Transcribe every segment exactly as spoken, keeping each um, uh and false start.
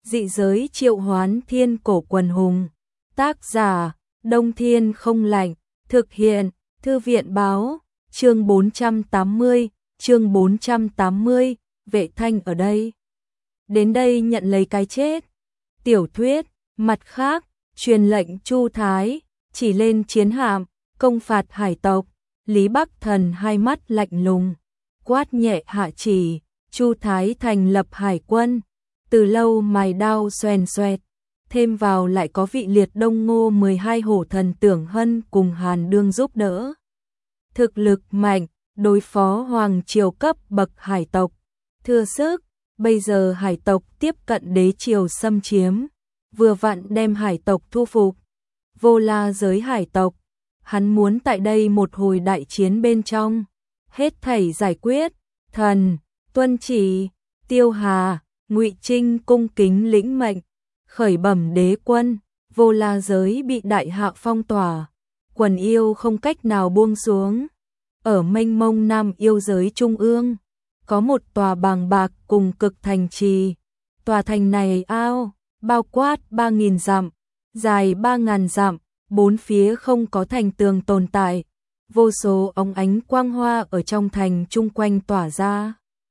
Dị giới triệu hoán thiên cổ quần hùng. Tác giả, Đông Thiên không lạnh. Thực hiện, Thư viện báo. Chương bốn trăm tám mươi, chương bốn trăm tám mươi, Vệ Thanh ở đây. Đến đây nhận lấy cái chết. Tiểu thuyết, mặt khác, truyền lệnh Chu Thái, chỉ lên chiến hạm, công phạt hải tộc. Lý Bắc Thần hai mắt lạnh lùng, quát nhẹ hạ chỉ, Chu Thái thành lập hải quân. Từ lâu mài đao xoèn xoẹt, thêm vào lại có vị liệt Đông Ngô mười hai hổ thần Tưởng Hân cùng Hàn Đương giúp đỡ. Thực lực mạnh, đối phó hoàng triều cấp bậc hải tộc. Thừa sức, bây giờ hải tộc tiếp cận đế triều xâm chiếm, vừa vặn đem hải tộc thu phục. Vô La giới hải tộc, hắn muốn tại đây một hồi đại chiến bên trong, hết thảy giải quyết. Thần, tuân chỉ, Tiêu Hà, Ngụy Trinh cung kính lĩnh mệnh, khởi bẩm đế quân, Vô La giới bị đại hạ phong tỏa, quần yêu không cách nào buông xuống. Ở mênh mông Nam yêu giới trung ương, có một tòa bàng bạc cùng cực thành trì. Tòa thành này ao, bao quát ba nghìn dặm, dài ba ngàn dặm, bốn phía không có thành tường tồn tại. Vô số ống ánh quang hoa ở trong thành chung quanh tỏa ra.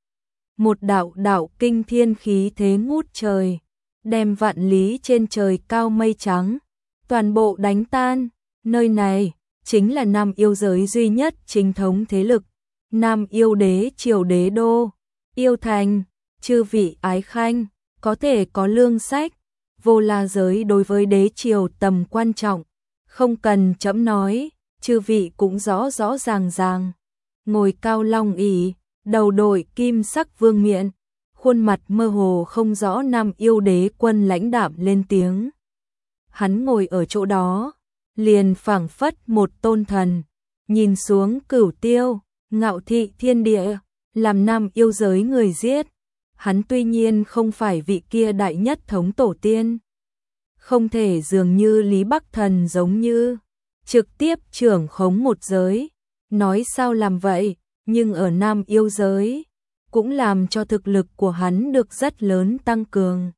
Một đạo đạo kinh thiên khí thế ngút trời, đem vạn lý trên trời cao mây trắng, toàn bộ đánh tan. Nơi này chính là Nam yêu giới duy nhất chính thống thế lực, Nam yêu đế triều đế đô, yêu thành. Chư vị ái khanh, có thể có lương sách. Vô La giới đối với đế triều tầm quan trọng, không cần trẫm nói, chư vị cũng rõ rõ ràng ràng. Ngồi cao long ỷ, đầu đội kim sắc vương miện, khuôn mặt mơ hồ không rõ Nam yêu đế quân lãnh đạm lên tiếng. Hắn ngồi ở chỗ đó, liền phảng phất một tôn thần, nhìn xuống cửu tiêu, ngạo thị thiên địa, làm Nam yêu giới người giết. Hắn tuy nhiên không phải vị kia đại nhất thống tổ tiên, không thể dường như Lý Bắc Thần giống như trực tiếp trưởng khống một giới, nói sao làm vậy, nhưng ở Nam yêu giới cũng làm cho thực lực của hắn được rất lớn tăng cường.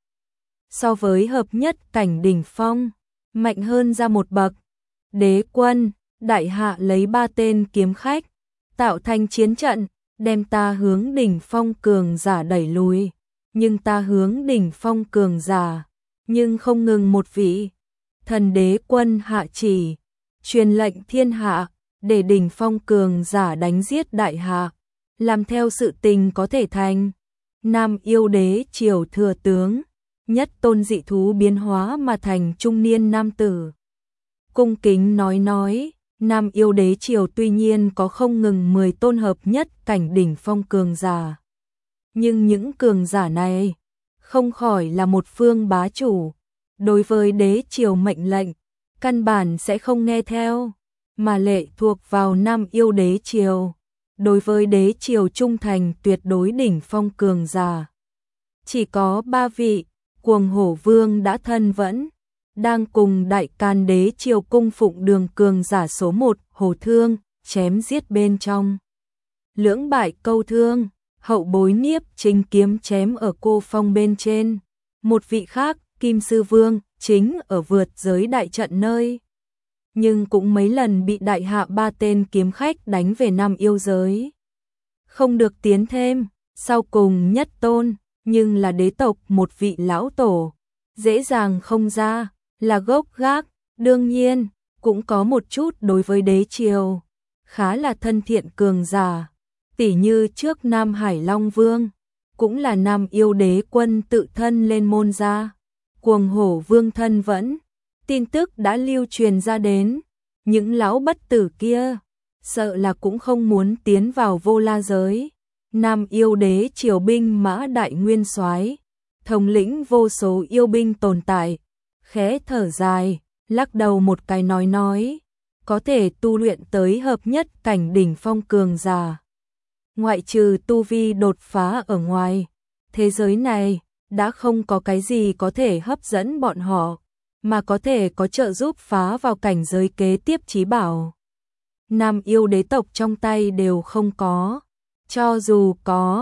So với hợp nhất cảnh đỉnh phong, mạnh hơn ra một bậc. Đế quân, đại hạ lấy ba tên kiếm khách, tạo thành chiến trận, đem ta hướng đỉnh phong cường giả đẩy lùi. Nhưng ta hướng đỉnh phong cường giả, nhưng không ngừng một vị. Thần đế quân hạ chỉ, truyền lệnh thiên hạ, để đỉnh phong cường giả đánh giết đại hạ, làm theo sự tình có thể thành. Nam yêu đế triều thừa tướng, nhất tôn dị thú biến hóa mà thành trung niên nam tử. Cung kính nói nói, Nam yêu đế triều tuy nhiên có không ngừng mười tôn hợp nhất cảnh đỉnh phong cường giả. Nhưng những cường giả này, không khỏi là một phương bá chủ. Đối với đế triều mệnh lệnh, căn bản sẽ không nghe theo, mà lệ thuộc vào Nam yêu đế triều. Đối với đế triều trung thành tuyệt đối đỉnh phong cường giả, chỉ có ba vị. Cuồng Hổ Vương đã thân vẫn, đang cùng đại can đế triều cung phụng đường cường giả số một Hổ Thương chém giết bên trong. Lưỡng bại câu thương, hậu bối Niếp Chính kiếm chém ở cô phong bên trên. Một vị khác, Kim Sư Vương, chính ở vượt giới đại trận nơi, nhưng cũng mấy lần bị đại hạ ba tên kiếm khách đánh về Nam yêu giới, không được tiến thêm. Sau cùng nhất tôn, nhưng là đế tộc một vị lão tổ, dễ dàng không ra, là gốc gác. Đương nhiên, cũng có một chút đối với đế triều, khá là thân thiện cường giả, tỉ như trước Nam Hải Long Vương, cũng là Nam yêu đế quân tự thân lên môn ra. Cuồng Hổ Vương thân vẫn, tin tức đã lưu truyền ra đến, những lão bất tử kia, sợ là cũng không muốn tiến vào Vô La giới. Nam yêu đế triều binh mã đại nguyên soái, thống lĩnh vô số yêu binh tồn tại, khẽ thở dài, lắc đầu một cái nói nói, có thể tu luyện tới hợp nhất cảnh đỉnh phong cường giả. Ngoại trừ tu vi đột phá ở ngoài, thế giới này đã không có cái gì có thể hấp dẫn bọn họ, mà có thể có trợ giúp phá vào cảnh giới kế tiếp chí bảo. Nam yêu đế tộc trong tay đều không có, cho dù có,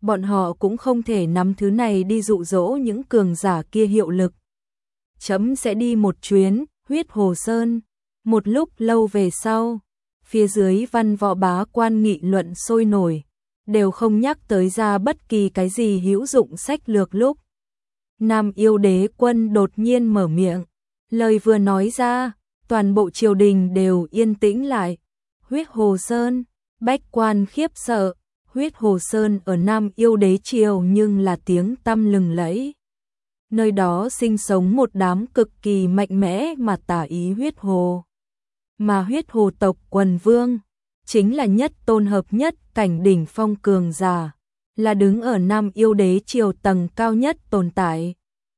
bọn họ cũng không thể nắm thứ này đi dụ dỗ những cường giả kia hiệu lực. Chấm sẽ đi một chuyến, Huyết Hồ Sơn. Một lúc lâu về sau, phía dưới văn võ bá quan nghị luận sôi nổi, đều không nhắc tới ra bất kỳ cái gì hữu dụng sách lược lúc. Nam Yêu Đế Quân đột nhiên mở miệng, lời vừa nói ra, toàn bộ triều đình đều yên tĩnh lại. Huyết Hồ Sơn, bách quan khiếp sợ, Huyết Hồ Sơn ở Nam Yêu Đế triều nhưng là tiếng tăm lừng lẫy. Nơi đó sinh sống một đám cực kỳ mạnh mẽ mà tả ý huyết hồ. Mà huyết hồ tộc quần vương, chính là nhất tôn hợp nhất cảnh đỉnh phong cường giả, là đứng ở Nam Yêu Đế triều tầng cao nhất tồn tại.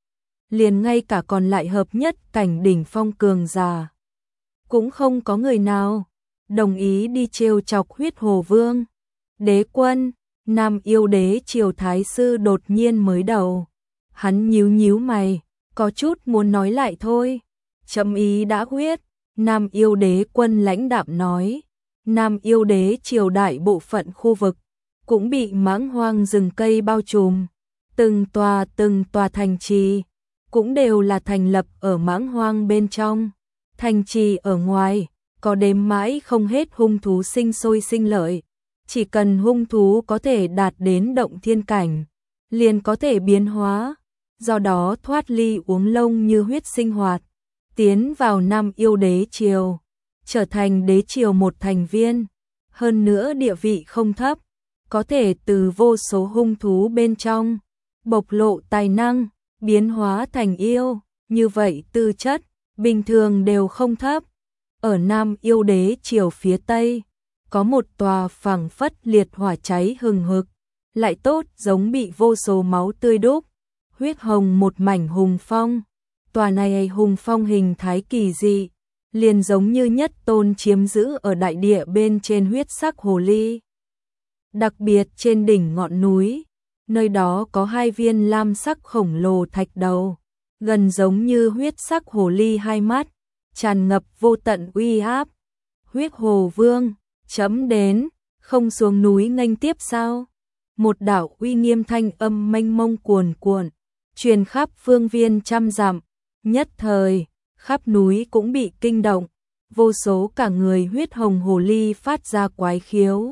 Liền ngay cả còn lại hợp nhất cảnh đỉnh phong cường giả, cũng không có người nào đồng ý đi trêu chọc huyết hồ vương. Đế Quân, Nam Yêu Đế triều thái sư đột nhiên mới đầu. Hắn nhíu nhíu mày, có chút muốn nói lại thôi. Chấm ý đã quyết, Nam Yêu Đế Quân lãnh đạm nói. Nam Yêu Đế triều đại bộ phận khu vực cũng bị mãng hoang rừng cây bao trùm. Từng tòa từng tòa thành trì cũng đều là thành lập ở mãng hoang bên trong. Thành trì ở ngoài có đếm mãi không hết hung thú sinh sôi sinh lợi. Chỉ cần hung thú có thể đạt đến động thiên cảnh, liền có thể biến hóa, do đó thoát ly uống lông như huyết sinh hoạt, tiến vào Nam Yêu Đế triều, trở thành đế triều một thành viên, hơn nữa địa vị không thấp, có thể từ vô số hung thú bên trong bộc lộ tài năng, biến hóa thành yêu, như vậy tư chất bình thường đều không thấp. Ở Nam Yêu Đế triều phía tây, có một tòa phẳng phất liệt hỏa cháy hừng hực, lại tốt giống bị vô số máu tươi đúc, huyết hồng một mảnh hùng phong. Tòa này hùng phong hình thái kỳ dị, liền giống như nhất tôn chiếm giữ ở đại địa bên trên huyết sắc hồ ly. Đặc biệt trên đỉnh ngọn núi, nơi đó có hai viên lam sắc khổng lồ thạch đầu, gần giống như huyết sắc hồ ly hai mắt, tràn ngập vô tận uy áp. Huyết Hồ Vương, chấm đến, không xuống núi nghênh tiếp sao? Một đạo uy nghiêm thanh âm mênh mông cuồn cuộn, truyền khắp phương viên trăm dặm, nhất thời, khắp núi cũng bị kinh động, vô số cả người huyết hồng hồ ly phát ra quái khiếu.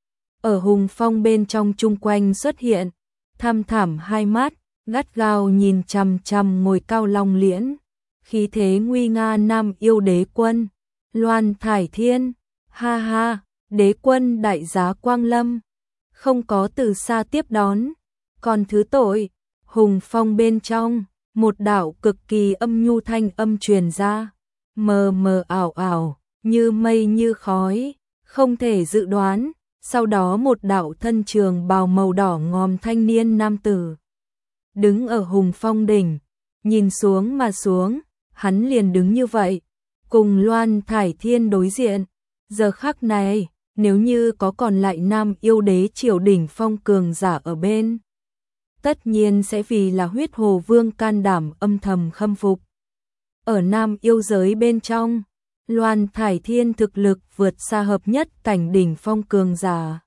Ở hùng phong bên trong chung quanh xuất hiện, thăm thẳm hai mắt, gắt gao nhìn chằm chằm ngồi cao long liễn, khí thế nguy nga Nam Yêu Đế Quân, Loan Thải Thiên, ha ha, Đế Quân đại giá quang lâm, không có từ xa tiếp đón, còn thứ tội. Hùng phong bên trong, một đạo cực kỳ âm nhu thanh âm truyền ra, mờ mờ ảo ảo, như mây như khói, không thể dự đoán. Sau đó một đạo thân trường bào màu đỏ ngòm thanh niên nam tử, đứng ở hùng phong đỉnh, nhìn xuống mà xuống, hắn liền đứng như vậy, cùng Loan Thải Thiên đối diện. Giờ khắc này, nếu như có còn lại Nam Yêu Đế triều đỉnh phong cường giả ở bên, tất nhiên sẽ vì là huyết hồ vương can đảm âm thầm khâm phục. Ở Nam Yêu giới bên trong, Loan Thải Thiên thực lực vượt xa hợp nhất cảnh đỉnh phong cường giả.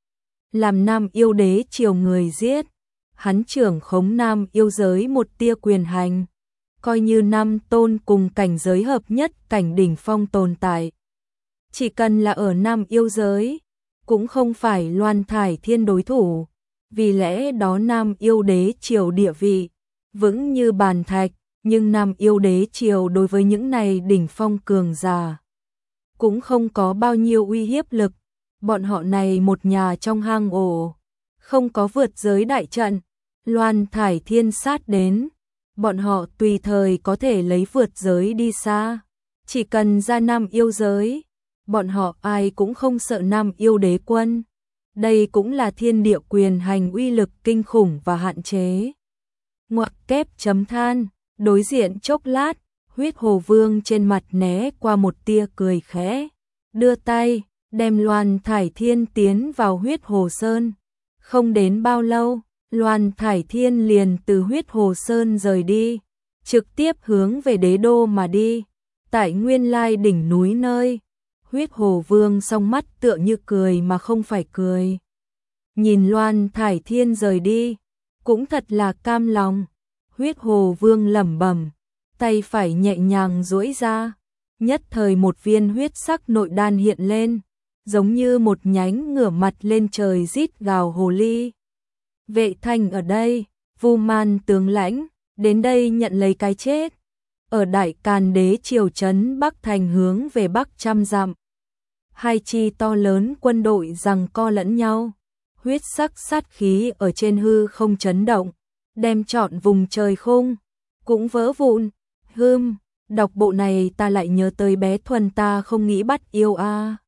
Làm Nam Yêu Đế triều người giết, hắn trưởng khống Nam Yêu giới một tia quyền hành, coi như năm tôn cùng cảnh giới hợp nhất cảnh đỉnh phong tồn tại. Chỉ cần là ở Nam Yêu giới, cũng không phải Loan Thải Thiên đối thủ, vì lẽ đó Nam Yêu Đế triều địa vị vững như bàn thạch, nhưng Nam Yêu Đế triều đối với những này đỉnh phong cường giả cũng không có bao nhiêu uy hiếp lực. Bọn họ này một nhà trong hang ổ, không có vượt giới đại trận, Loan Thải Thiên sát đến, bọn họ tùy thời có thể lấy vượt giới đi xa. Chỉ cần ra Nam Yêu giới, bọn họ ai cũng không sợ Nam Yêu Đế Quân. Đây cũng là thiên địa quyền hành uy lực kinh khủng và hạn chế. Ngoặc kép chấm than, đối diện chốc lát, huyết hồ vương trên mặt né qua một tia cười khẽ, đưa tay, đem Loan Thải Thiên tiến vào huyết hồ sơn. Không đến bao lâu, Loan Thải Thiên liền từ huyết hồ sơn rời đi, trực tiếp hướng về đế đô mà đi. Tại nguyên lai đỉnh núi nơi, huyết hồ vương song mắt tựa như cười mà không phải cười. nhìn Loan Thải Thiên rời đi, cũng thật là cam lòng. Huyết Hồ Vương lẩm bẩm, tay phải nhẹ nhàng duỗi ra, nhất thời một viên huyết sắc nội đan hiện lên, giống như một nhánh ngửa mặt lên trời rít gào hồ ly. Vệ Thanh ở đây, Vu Man tướng lãnh, đến đây nhận lấy cái chết. Ở Đại Càn Đế triều trấn Bắc Thành hướng về bắc trăm dặm, hai chi to lớn quân đội giằng co lẫn nhau, huyết sắc sát khí ở trên hư không chấn động, đem trọn vùng trời khung cũng vỡ vụn. Hừm, đọc bộ này ta lại nhớ tới bé Thuần ta không nghĩ bắt yêu a. À.